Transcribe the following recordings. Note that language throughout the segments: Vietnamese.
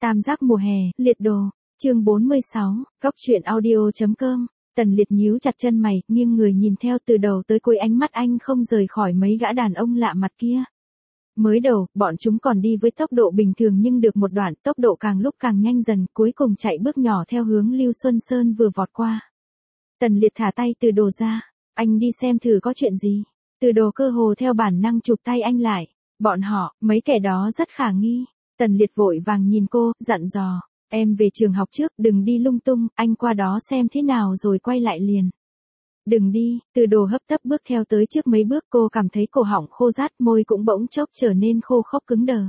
Tam giác mùa hè, liệt đồ, chương 46, góc truyện audio.com. Tần Liệt nhíu chặt chân mày, nghiêng người nhìn theo từ đầu tới cuối, ánh mắt anh không rời khỏi mấy gã đàn ông lạ mặt kia. Mới đầu, bọn chúng còn đi với tốc độ bình thường nhưng được một đoạn, tốc độ càng lúc càng nhanh dần, cuối cùng chạy bước nhỏ theo hướng Lưu Xuân Sơn vừa vọt qua. Tần Liệt thả tay Từ Đồ ra, anh đi xem thử có chuyện gì. Từ Đồ cơ hồ theo bản năng chụp tay anh lại. Bọn họ, mấy kẻ đó rất khả nghi. Tần Liệt vội vàng nhìn cô, dặn dò, em về trường học trước, đừng đi lung tung, anh qua đó xem thế nào rồi quay lại liền. Đừng đi, Từ Đồ hấp tấp bước theo tới trước mấy bước, cô cảm thấy cổ họng khô rát, môi cũng bỗng chốc trở nên khô khốc cứng đờ.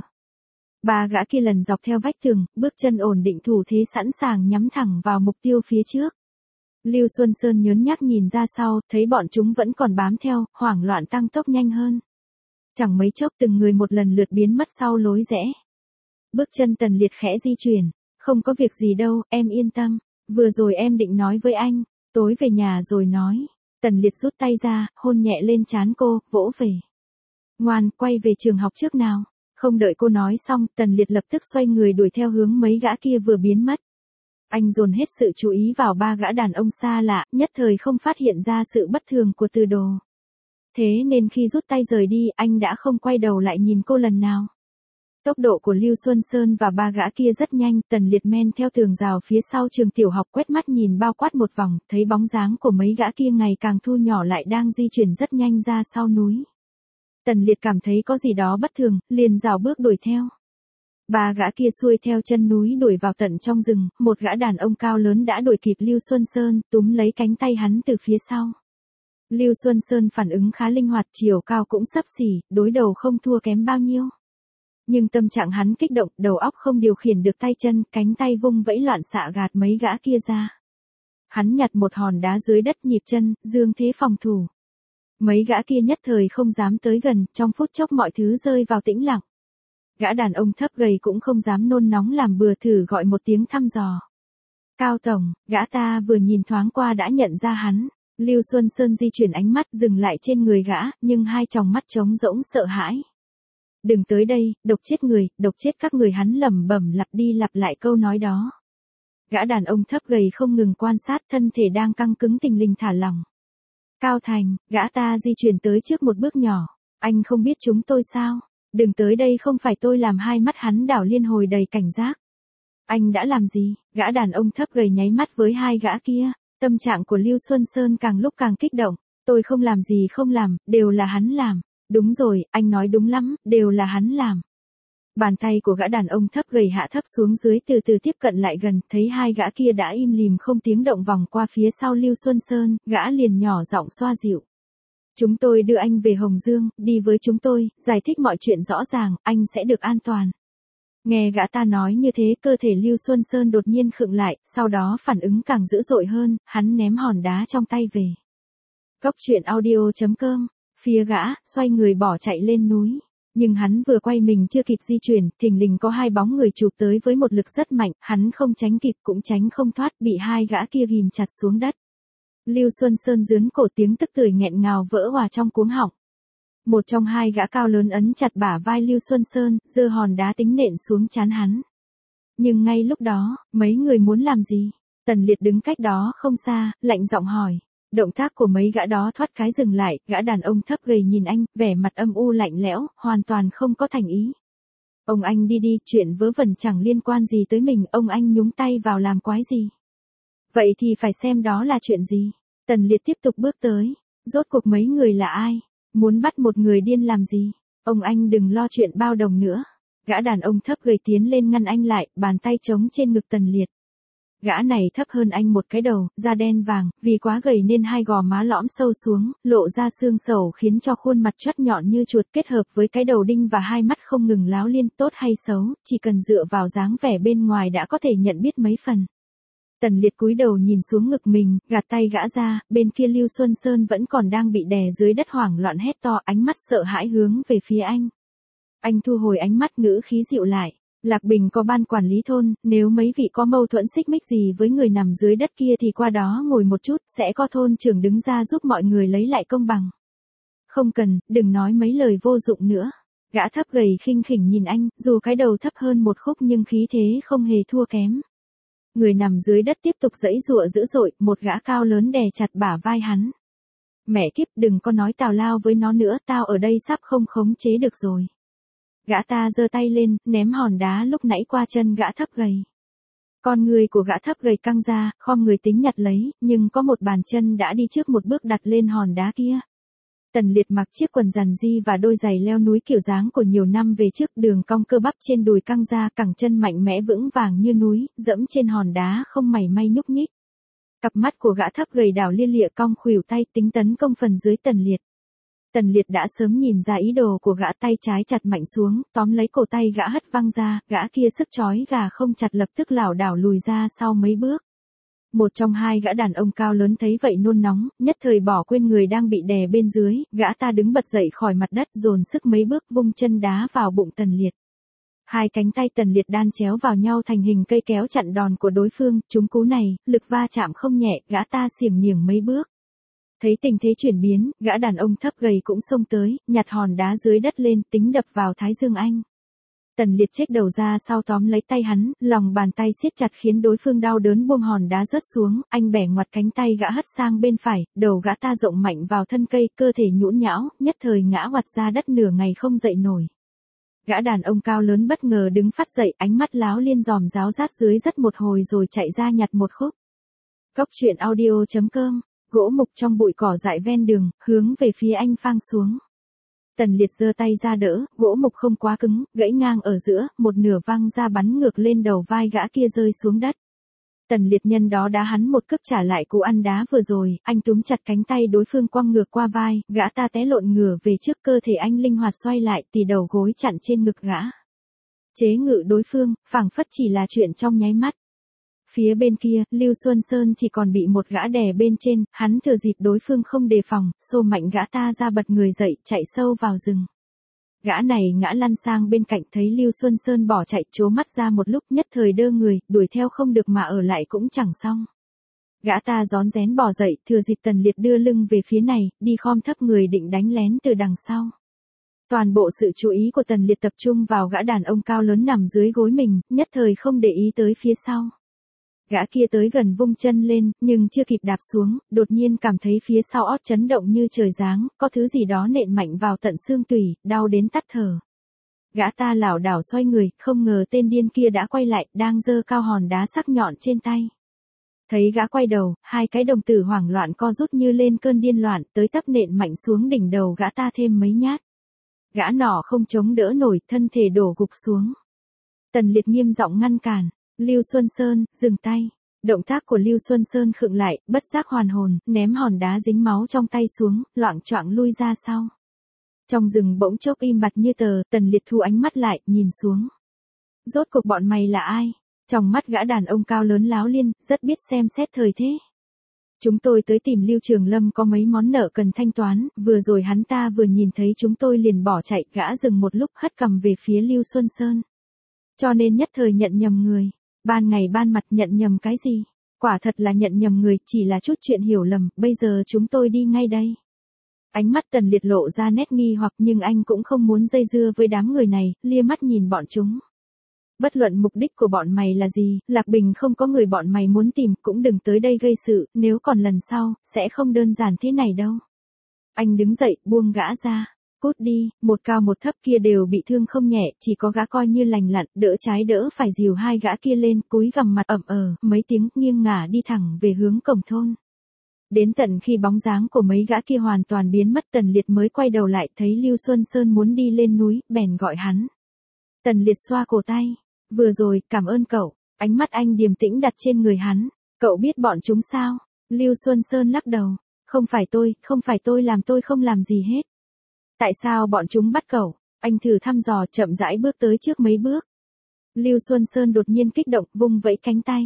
Ba gã kia lần dọc theo vách tường, bước chân ổn định, thủ thế sẵn sàng nhắm thẳng vào mục tiêu phía trước. Lưu Xuân Sơn nhớn nhác nhìn ra sau, thấy bọn chúng vẫn còn bám theo, hoảng loạn tăng tốc nhanh hơn. Chẳng mấy chốc từng người một lần lượt biến mất sau lối rẽ. Bước chân Tần Liệt khẽ di chuyển, không có việc gì đâu, em yên tâm, vừa rồi em định nói với anh, tối về nhà rồi nói. Tần Liệt rút tay ra, hôn nhẹ lên trán cô, vỗ về. Ngoan, quay về trường học trước nào. Không đợi cô nói xong, Tần Liệt lập tức xoay người đuổi theo hướng mấy gã kia vừa biến mất. Anh dồn hết sự chú ý vào ba gã đàn ông xa lạ, nhất thời không phát hiện ra sự bất thường của Từ Đồ. Thế nên khi rút tay rời đi, anh đã không quay đầu lại nhìn cô lần nào. Tốc độ của Lưu Xuân Sơn và ba gã kia rất nhanh, Tần Liệt men theo tường rào phía sau trường tiểu học, quét mắt nhìn bao quát một vòng, thấy bóng dáng của mấy gã kia ngày càng thu nhỏ lại, đang di chuyển rất nhanh ra sau núi. Tần Liệt cảm thấy có gì đó bất thường, liền rảo bước đuổi theo. Ba gã kia xuôi theo chân núi đuổi vào tận trong rừng, một gã đàn ông cao lớn đã đuổi kịp Lưu Xuân Sơn, túm lấy cánh tay hắn từ phía sau. Lưu Xuân Sơn phản ứng khá linh hoạt, chiều cao cũng xấp xỉ, đối đầu không thua kém bao nhiêu. Nhưng tâm trạng hắn kích động, đầu óc không điều khiển được tay chân, cánh tay vung vẫy loạn xạ gạt mấy gã kia ra. Hắn nhặt một hòn đá dưới đất, nhịp chân, dương thế phòng thủ. Mấy gã kia nhất thời không dám tới gần, trong phút chốc mọi thứ rơi vào tĩnh lặng. Gã đàn ông thấp gầy cũng không dám nôn nóng làm bừa, thử gọi một tiếng thăm dò. Cao tổng, gã ta vừa nhìn thoáng qua đã nhận ra hắn. Lưu Xuân Sơn di chuyển ánh mắt dừng lại trên người gã, nhưng hai tròng mắt trống rỗng sợ hãi. Đừng tới đây, độc chết người, độc chết các người, hắn lẩm bẩm lặp đi lặp lại câu nói đó. Gã đàn ông thấp gầy không ngừng quan sát, thân thể đang căng cứng thình lình thả lỏng. Cao Thành, gã ta di chuyển tới trước một bước nhỏ. Anh không biết chúng tôi sao? Đừng tới đây, không phải tôi làm. Hai mắt hắn đảo liên hồi đầy cảnh giác. Anh đã làm gì? Gã đàn ông thấp gầy nháy mắt với hai gã kia. Tâm trạng của Lưu Xuân Sơn càng lúc càng kích động. Tôi không làm gì, không làm, đều là hắn làm. Đúng rồi, anh nói đúng lắm, đều là hắn làm. Bàn tay của gã đàn ông thấp gầy hạ thấp xuống dưới, từ từ tiếp cận lại gần, thấy hai gã kia đã im lìm không tiếng động vòng qua phía sau Lưu Xuân Sơn, gã liền nhỏ giọng xoa dịu. Chúng tôi đưa anh về Hồng Dương, đi với chúng tôi, giải thích mọi chuyện rõ ràng, anh sẽ được an toàn. Nghe gã ta nói như thế, cơ thể Lưu Xuân Sơn đột nhiên khựng lại, sau đó phản ứng càng dữ dội hơn, hắn ném hòn đá trong tay về. Góc truyện audio.com. Phía gã, xoay người bỏ chạy lên núi. Nhưng hắn vừa quay mình chưa kịp di chuyển, thình lình có hai bóng người chụp tới với một lực rất mạnh, hắn không tránh kịp cũng tránh không thoát, bị hai gã kia ghim chặt xuống đất. Lưu Xuân Sơn rướn cổ, tiếng tức tưởi nghẹn ngào vỡ hòa trong cuống họng. Một trong hai gã cao lớn ấn chặt bả vai Lưu Xuân Sơn, giơ hòn đá tính nện xuống trán hắn. Nhưng ngay lúc đó, mấy người muốn làm gì? Tần Liệt đứng cách đó không xa, lạnh giọng hỏi. Động tác của mấy gã đó thoát cái dừng lại, gã đàn ông thấp gầy nhìn anh, vẻ mặt âm u lạnh lẽo, hoàn toàn không có thành ý. Ông anh đi đi, chuyện vớ vẩn chẳng liên quan gì tới mình, ông anh nhúng tay vào làm quái gì? Vậy thì phải xem đó là chuyện gì? Tần Liệt tiếp tục bước tới. Rốt cuộc mấy người là ai? Muốn bắt một người điên làm gì? Ông anh đừng lo chuyện bao đồng nữa. Gã đàn ông thấp gầy tiến lên ngăn anh lại, bàn tay trống trên ngực Tần Liệt. Gã này thấp hơn anh một cái đầu, da đen vàng, vì quá gầy nên hai gò má lõm sâu xuống, lộ ra xương sầu khiến cho khuôn mặt chót nhọn như chuột, kết hợp với cái đầu đinh và hai mắt không ngừng láo liên, tốt hay xấu, chỉ cần dựa vào dáng vẻ bên ngoài đã có thể nhận biết mấy phần. Tần Liệt cúi đầu nhìn xuống ngực mình, gạt tay gã ra, bên kia Lưu Xuân Sơn vẫn còn đang bị đè dưới đất, hoảng loạn hét to, ánh mắt sợ hãi hướng về phía anh. Anh thu hồi ánh mắt, ngữ khí dịu lại. Lạc Bình có ban quản lý thôn, nếu mấy vị có mâu thuẫn xích mích gì với người nằm dưới đất kia thì qua đó ngồi một chút, sẽ có thôn trưởng đứng ra giúp mọi người lấy lại công bằng. Không cần, đừng nói mấy lời vô dụng nữa. Gã thấp gầy khinh khỉnh nhìn anh, dù cái đầu thấp hơn một khúc nhưng khí thế không hề thua kém. Người nằm dưới đất tiếp tục giãy giụa dữ dội, một gã cao lớn đè chặt bả vai hắn. Mẹ kiếp, đừng có nói tào lao với nó nữa, tao ở đây sắp không khống chế được rồi. Gã ta giơ tay lên, ném hòn đá lúc nãy qua chân gã thấp gầy. Con người của gã thấp gầy căng ra, khom người tính nhặt lấy, nhưng có một bàn chân đã đi trước một bước đặt lên hòn đá kia. Tần Liệt mặc chiếc quần rằn di và đôi giày leo núi kiểu dáng của nhiều năm về trước, đường cong cơ bắp trên đùi căng ra, cẳng chân mạnh mẽ vững vàng như núi, dẫm trên hòn đá không mảy may nhúc nhích. Cặp mắt của gã thấp gầy đảo lia lịa cong khuỷu tay tính tấn công phần dưới Tần Liệt. Tần Liệt đã sớm nhìn ra ý đồ của gã, tay trái chặt mạnh xuống, tóm lấy cổ tay gã hất văng ra, gã kia sức chói gà không chặt lập tức lảo đảo lùi ra sau mấy bước. Một trong hai gã đàn ông cao lớn thấy vậy nôn nóng, nhất thời bỏ quên người đang bị đè bên dưới, gã ta đứng bật dậy khỏi mặt đất dồn sức mấy bước vung chân đá vào bụng Tần Liệt. Hai cánh tay Tần Liệt đan chéo vào nhau thành hình cây kéo chặn đòn của đối phương, trúng cú này, lực va chạm không nhẹ, gã ta xiềng niềng mấy bước. Thấy tình thế chuyển biến, gã đàn ông thấp gầy cũng xông tới, nhặt hòn đá dưới đất lên, tính đập vào thái dương anh. Tần Liệt chếch đầu ra sau tóm lấy tay hắn, lòng bàn tay siết chặt khiến đối phương đau đớn buông hòn đá rớt xuống, anh bẻ ngoặt cánh tay gã hất sang bên phải, đầu gã ta rộng mạnh vào thân cây, cơ thể nhũn nhão, nhất thời ngã oặt ra đất nửa ngày không dậy nổi. Gã đàn ông cao lớn bất ngờ đứng phắt dậy, ánh mắt láo liên ròm ráo rát dưới rất một hồi rồi chạy ra nhặt một khúc. Cốc truyện audio.com, gỗ mục trong bụi cỏ dại ven đường, hướng về phía anh phang xuống. Tần Liệt giơ tay ra đỡ, gỗ mục không quá cứng, gãy ngang ở giữa, một nửa văng ra bắn ngược lên đầu vai gã kia rơi xuống đất. Tần Liệt nhân đó đá hắn một cước trả lại cú ăn đá vừa rồi, anh túm chặt cánh tay đối phương quăng ngược qua vai, gã ta té lộn ngửa về trước, cơ thể anh linh hoạt xoay lại, tì đầu gối chặn trên ngực gã. Chế ngự đối phương, phảng phất chỉ là chuyện trong nháy mắt. Phía bên kia, Lưu Xuân Sơn chỉ còn bị một gã đè bên trên, hắn thừa dịp đối phương không đề phòng, xô mạnh gã ta ra bật người dậy, chạy sâu vào rừng. Gã này ngã lăn sang bên cạnh thấy Lưu Xuân Sơn bỏ chạy, trố mắt ra một lúc, nhất thời đơ người, đuổi theo không được mà ở lại cũng chẳng xong. Gã ta rón rén bỏ dậy, thừa dịp Tần Liệt đưa lưng về phía này, đi khom thấp người định đánh lén từ đằng sau. Toàn bộ sự chú ý của Tần Liệt tập trung vào gã đàn ông cao lớn nằm dưới gối mình, nhất thời không để ý tới phía sau. Gã kia tới gần vung chân lên, nhưng chưa kịp đạp xuống, đột nhiên cảm thấy phía sau ót chấn động như trời giáng, có thứ gì đó nện mạnh vào tận xương tủy, đau đến tắt thở. Gã ta lảo đảo xoay người, không ngờ tên điên kia đã quay lại, đang giơ cao hòn đá sắc nhọn trên tay. Thấy gã quay đầu, hai cái đồng tử hoảng loạn co rút như lên cơn điên loạn, tới tấp nện mạnh xuống đỉnh đầu gã ta thêm mấy nhát. Gã nọ không chống đỡ nổi, thân thể đổ gục xuống. Tần Liệt nghiêm giọng ngăn cản. Lưu Xuân Sơn, dừng tay. Động tác của Lưu Xuân Sơn khựng lại, bất giác hoàn hồn, ném hòn đá dính máu trong tay xuống, loạng choạng lui ra sau. Trong rừng bỗng chốc im bặt như tờ, Tần Liệt thu ánh mắt lại, nhìn xuống. Rốt cuộc bọn mày là ai? Trong mắt gã đàn ông cao lớn láo liên, rất biết xem xét thời thế. Chúng tôi tới tìm Lưu Trường Lâm có mấy món nợ cần thanh toán, vừa rồi hắn ta vừa nhìn thấy chúng tôi liền bỏ chạy, gã dừng một lúc hất cằm về phía Lưu Xuân Sơn. Cho nên nhất thời nhận nhầm người. Ban ngày ban mặt nhận nhầm cái gì? Quả thật là nhận nhầm người, chỉ là chút chuyện hiểu lầm, bây giờ chúng tôi đi ngay đây. Ánh mắt Tần Liệt lộ ra nét nghi hoặc nhưng anh cũng không muốn dây dưa với đám người này, lia mắt nhìn bọn chúng. Bất luận mục đích của bọn mày là gì, Lạc Bình không có người bọn mày muốn tìm, cũng đừng tới đây gây sự, nếu còn lần sau, sẽ không đơn giản thế này đâu. Anh đứng dậy, buông gã ra. Cút đi, một cao một thấp kia đều bị thương không nhẹ, chỉ có gã coi như lành lặn, đỡ trái đỡ phải dìu hai gã kia lên, cúi gằm mặt mấy tiếng nghiêng ngả đi thẳng về hướng cổng thôn. Đến tận khi bóng dáng của mấy gã kia hoàn toàn biến mất, Tần Liệt mới quay đầu lại thấy Lưu Xuân Sơn muốn đi lên núi, bèn gọi hắn. Tần Liệt xoa cổ tay. Vừa rồi, cảm ơn cậu. Ánh mắt anh điềm tĩnh đặt trên người hắn. Cậu biết bọn chúng sao? Lưu Xuân Sơn lắc đầu. Không phải tôi làm, tôi không làm gì hết. Tại sao bọn chúng bắt cậu? Anh thử thăm dò, chậm rãi bước tới trước mấy bước. Lưu Xuân Sơn đột nhiên kích động, vung vẫy cánh tay.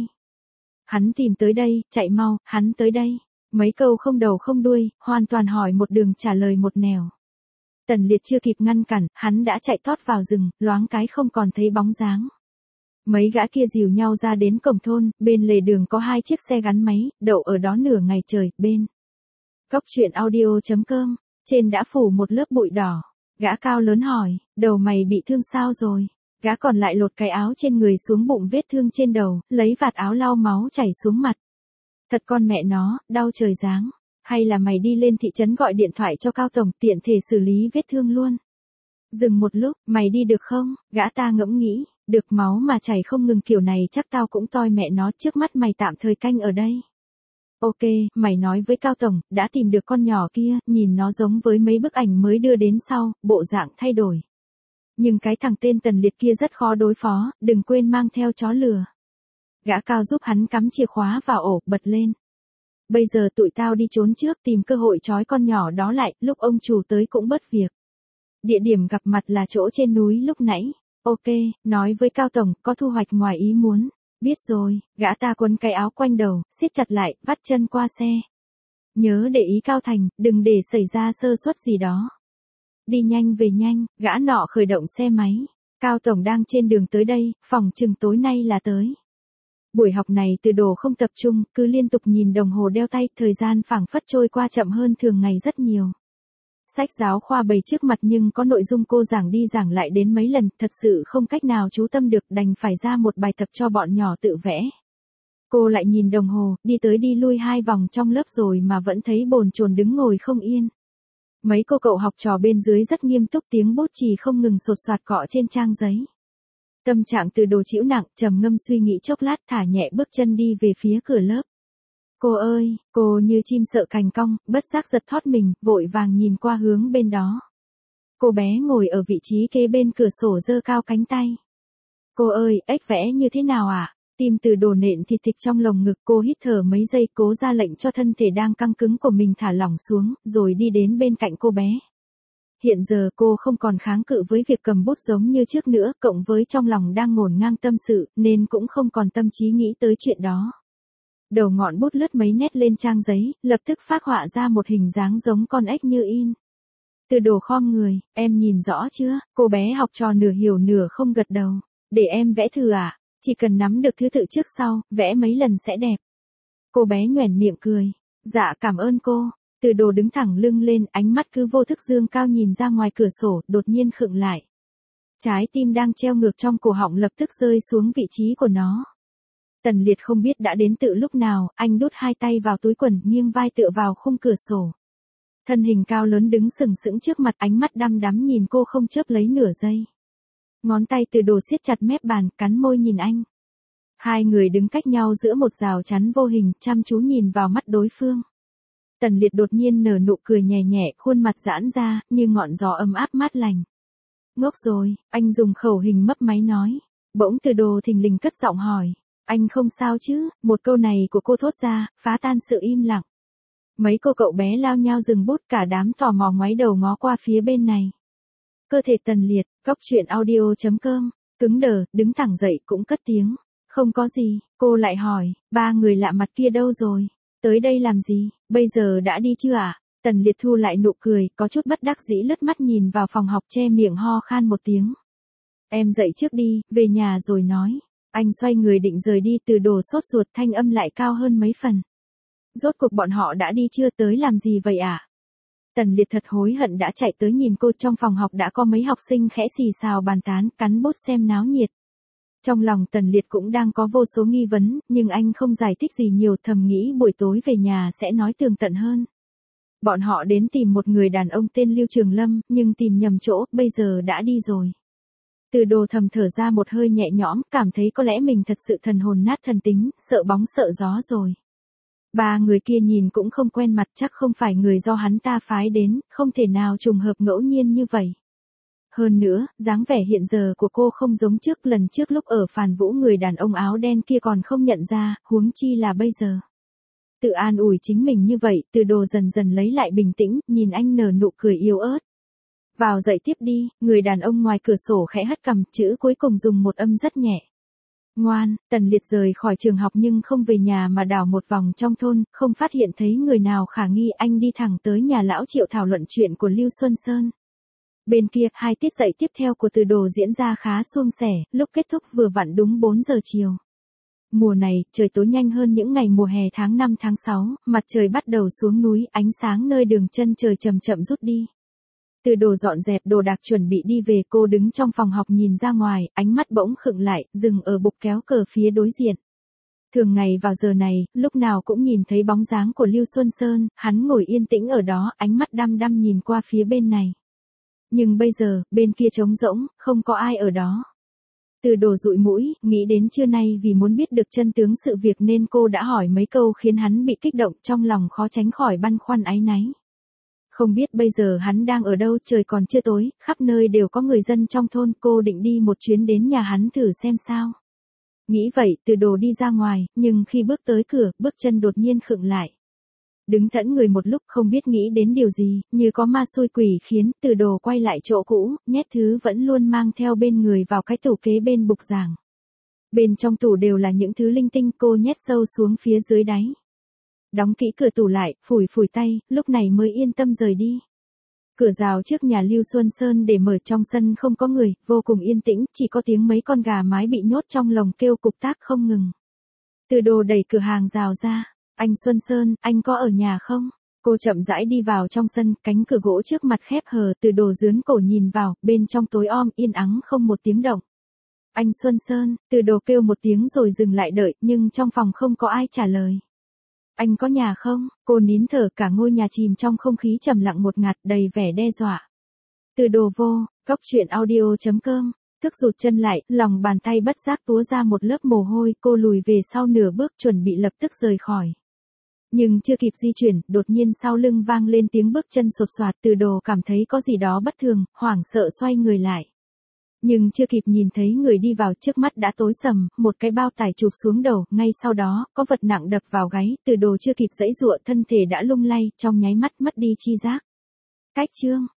Hắn tìm tới đây, chạy mau, hắn tới đây. Mấy câu không đầu không đuôi, hoàn toàn hỏi một đường trả lời một nẻo. Tần Liệt chưa kịp ngăn cản, hắn đã chạy tót vào rừng, loáng cái không còn thấy bóng dáng. Mấy gã kia dìu nhau ra đến cổng thôn, bên lề đường có hai chiếc xe gắn máy, đậu ở đó nửa ngày trời, bên. Cốc truyện audio.com, trên đã phủ một lớp bụi đỏ. Gã cao lớn hỏi, đầu mày bị thương sao rồi? Gã còn lại lột cái áo trên người xuống bụng vết thương trên đầu, lấy vạt áo lau máu chảy xuống mặt. Thật con mẹ nó, đau trời giáng. Hay là mày đi lên thị trấn gọi điện thoại cho Cao Tổng tiện thể xử lý vết thương luôn. Dừng một lúc, mày đi được không? Gã ta ngẫm nghĩ, được máu mà chảy không ngừng kiểu này chắc tao cũng toi mẹ nó, trước mắt mày tạm thời canh ở đây. Ok, mày nói với Cao Tổng, đã tìm được con nhỏ kia, nhìn nó giống với mấy bức ảnh mới đưa đến sau, bộ dạng thay đổi. Nhưng cái thằng tên Tần Liệt kia rất khó đối phó, đừng quên mang theo chó lừa. Gã cao giúp hắn cắm chìa khóa vào ổ, bật lên. Bây giờ tụi tao đi trốn trước, tìm cơ hội trói con nhỏ đó lại, lúc ông chủ tới cũng bớt việc. Địa điểm gặp mặt là chỗ trên núi lúc nãy. Ok, nói với Cao Tổng, có thu hoạch ngoài ý muốn. Biết rồi, gã ta quấn cái áo quanh đầu, siết chặt lại, vắt chân qua xe. Nhớ để ý Cao Thành, đừng để xảy ra sơ suất gì đó. Đi nhanh về nhanh, gã nọ khởi động xe máy. Cao Tổng đang trên đường tới đây, phòng chừng tối nay là tới. Buổi học này Từ Đồ không tập trung, cứ liên tục nhìn đồng hồ đeo tay, thời gian phảng phất trôi qua chậm hơn thường ngày rất nhiều. Sách giáo khoa bày trước mặt nhưng có nội dung cô giảng đi giảng lại đến mấy lần, thật sự không cách nào chú tâm được, đành phải ra một bài tập cho bọn nhỏ tự vẽ. Cô lại nhìn đồng hồ, đi tới đi lui 2 vòng trong lớp rồi mà vẫn thấy bồn chồn đứng ngồi không yên. Mấy cô cậu học trò bên dưới rất nghiêm túc, tiếng bút chì không ngừng sột soạt cọ trên trang giấy. Tâm trạng Từ Đồ trĩu nặng, trầm ngâm suy nghĩ chốc lát, thả nhẹ bước chân đi về phía cửa lớp. Cô ơi, cô như chim sợ cành cong, bất giác giật thót mình, vội vàng nhìn qua hướng bên đó. Cô bé ngồi ở vị trí kế bên cửa sổ giơ cao cánh tay. Cô ơi, ếch vẽ như thế nào ạ? Tim Từ Đồ nện thịt thịt trong lồng ngực, cô hít thở mấy giây, cố ra lệnh cho thân thể đang căng cứng của mình thả lỏng xuống, rồi đi đến bên cạnh cô bé. Hiện giờ cô không còn kháng cự với việc cầm bút giống như trước nữa, cộng với trong lòng đang ngổn ngang tâm sự, nên cũng không còn tâm trí nghĩ tới chuyện đó. Đầu ngọn bút lướt mấy nét lên trang giấy, lập tức phác họa ra một hình dáng giống con ếch như in. Từ Đồ khom người, em nhìn rõ chưa? Cô bé học trò nửa hiểu nửa không gật đầu. Để em vẽ thử à? Chỉ cần nắm được thứ tự trước sau, vẽ mấy lần sẽ đẹp. Cô bé nhoẻn miệng cười. Dạ cảm ơn cô. Từ Đồ đứng thẳng lưng lên, ánh mắt cứ vô thức dương cao nhìn ra ngoài cửa sổ, đột nhiên khựng lại. Trái tim đang treo ngược trong cổ họng lập tức rơi xuống vị trí của nó. Tần Liệt không biết đã đến từ lúc nào, anh đút 2 tay vào túi quần, nghiêng vai tựa vào khung cửa sổ. Thân hình cao lớn đứng sừng sững trước mặt, ánh mắt đăm đắm nhìn cô không chớp lấy nửa giây. Ngón tay Từ Đồ siết chặt mép bàn, cắn môi nhìn anh. Hai người đứng cách nhau giữa một rào chắn vô hình, chăm chú nhìn vào mắt đối phương. Tần Liệt đột nhiên nở nụ cười nhẹ nhẹ, khuôn mặt giãn ra, như ngọn gió ấm áp mát lành. Ngốc rồi, anh dùng khẩu hình mấp máy nói. Bỗng Từ Đồ thình lình cất giọng hỏi. Anh không sao chứ? Một câu này của cô thốt ra, phá tan sự im lặng. Mấy cô cậu bé lao nhau dừng bút, cả đám tò mò ngoái đầu ngó qua phía bên này. Cơ thể Tần Liệt, góc truyện audio.com, cứng đờ, đứng thẳng dậy cũng cất tiếng. Không có gì, cô lại hỏi, 3 người lạ mặt kia đâu rồi? Tới đây làm gì, bây giờ đã đi chưa ạ? Tần Liệt thu lại nụ cười, có chút bất đắc dĩ lướt mắt nhìn vào phòng học, che miệng ho khan một tiếng. Em dậy trước đi, về nhà rồi nói. Anh xoay người định rời đi, Từ Đồ sốt ruột, thanh âm lại cao hơn mấy phần. Rốt cuộc bọn họ đã đi chưa, tới làm gì vậy ạ? Tần Liệt thật hối hận đã chạy tới nhìn cô. Trong phòng học đã có mấy học sinh khẽ xì xào bàn tán, cắn bút xem náo nhiệt. Trong lòng Tần Liệt cũng đang có vô số nghi vấn, nhưng anh không giải thích gì nhiều, thầm nghĩ buổi tối về nhà sẽ nói tường tận hơn. Bọn họ đến tìm một người đàn ông tên Lưu Trường Lâm, nhưng tìm nhầm chỗ, bây giờ đã đi rồi. Từ Đồ thầm thở ra một hơi nhẹ nhõm, cảm thấy có lẽ mình thật sự thần hồn nát thần tính, sợ bóng sợ gió rồi. 3 người kia nhìn cũng không quen mặt, chắc không phải người do hắn ta phái đến, không thể nào trùng hợp ngẫu nhiên như vậy. Hơn nữa, dáng vẻ hiện giờ của cô không giống trước, lần trước lúc ở Phàn Vũ người đàn ông áo đen kia còn không nhận ra, huống chi là bây giờ. Tự an ủi chính mình như vậy, Từ Đồ dần dần lấy lại bình tĩnh, nhìn anh nở nụ cười yếu ớt. Vào dậy tiếp đi, người đàn ông ngoài cửa sổ khẽ hất cằm, chữ cuối cùng dùng một âm rất nhẹ. Ngoan. Tần Liệt rời khỏi trường học nhưng không về nhà mà đảo một vòng trong thôn, không phát hiện thấy người nào khả nghi, anh đi thẳng tới nhà lão Triệu thảo luận chuyện của Lưu Xuân Sơn. Bên kia, 2 tiết dạy tiếp theo của Từ Đồ diễn ra khá suôn sẻ, lúc kết thúc vừa vặn đúng 4 giờ chiều. Mùa này, trời tối nhanh hơn những ngày mùa hè tháng 5 tháng 6, mặt trời bắt đầu xuống núi, ánh sáng nơi đường chân trời chậm chậm rút đi. Từ Đồ dọn dẹp đồ đạc chuẩn bị đi về, cô đứng trong phòng học nhìn ra ngoài, ánh mắt bỗng khựng lại, dừng ở bục kéo cờ phía đối diện. Thường ngày vào giờ này, lúc nào cũng nhìn thấy bóng dáng của Lưu Xuân Sơn, hắn ngồi yên tĩnh ở đó, ánh mắt đăm đăm nhìn qua phía bên này. Nhưng bây giờ, bên kia trống rỗng, không có ai ở đó. Từ Đồ dụi mũi, nghĩ đến trưa nay vì muốn biết được chân tướng sự việc nên cô đã hỏi mấy câu khiến hắn bị kích động, trong lòng khó tránh khỏi băn khoăn áy náy. Không biết bây giờ hắn đang ở đâu, trời còn chưa tối, khắp nơi đều có người dân trong thôn, cô định đi một chuyến đến nhà hắn thử xem sao. Nghĩ vậy, Từ Đồ đi ra ngoài, nhưng khi bước tới cửa, bước chân đột nhiên khựng lại. Đứng thẫn người một lúc không biết nghĩ đến điều gì, như có ma xui quỷ khiến, Từ Đồ quay lại chỗ cũ, nhét thứ vẫn luôn mang theo bên người vào cái tủ kế bên bục giảng. Bên trong tủ đều là những thứ linh tinh, cô nhét sâu xuống phía dưới đáy. Đóng kỹ cửa tủ lại, phủi phủi tay, lúc này mới yên tâm rời đi. Cửa rào trước nhà Lưu Xuân Sơn để mở, trong sân không có người, vô cùng yên tĩnh, chỉ có tiếng mấy con gà mái bị nhốt trong lồng kêu cục tác không ngừng. Từ Đồ đẩy cửa hàng rào ra, anh Xuân Sơn, anh có ở nhà không? Cô chậm rãi đi vào trong sân, cánh cửa gỗ trước mặt khép hờ, Từ Đồ dướn cổ nhìn vào, bên trong tối om, yên ắng không một tiếng động. Anh Xuân Sơn, Từ Đồ kêu một tiếng rồi dừng lại đợi, nhưng trong phòng không có ai trả lời. Anh có nhà không? Cô nín thở, cả ngôi nhà chìm trong không khí trầm lặng một ngạt, đầy vẻ đe dọa. Từ Đồ vô, Góc Truyện Audio.com. Thức rụt chân lại, lòng bàn tay bất giác túa ra một lớp mồ hôi, cô lùi về sau nửa bước chuẩn bị lập tức rời khỏi. Nhưng chưa kịp di chuyển, đột nhiên sau lưng vang lên tiếng bước chân sột soạt, Từ Đồ cảm thấy có gì đó bất thường, hoảng sợ xoay người lại. Nhưng chưa kịp nhìn thấy người đi vào, trước mắt đã tối sầm, một cái bao tải chụp xuống đầu, ngay sau đó, có vật nặng đập vào gáy, Từ Đồ chưa kịp giãy giụa, thân thể đã lung lay, trong nháy mắt mất đi chi giác. Cách chương